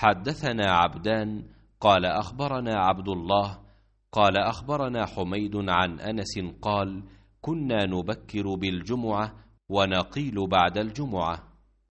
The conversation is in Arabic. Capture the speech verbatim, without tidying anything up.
حدثنا عبدان قال أخبرنا عبد الله قال أخبرنا حميد عن أنس قال: كنا نبكر بالجمعة ونقيل بعد الجمعة.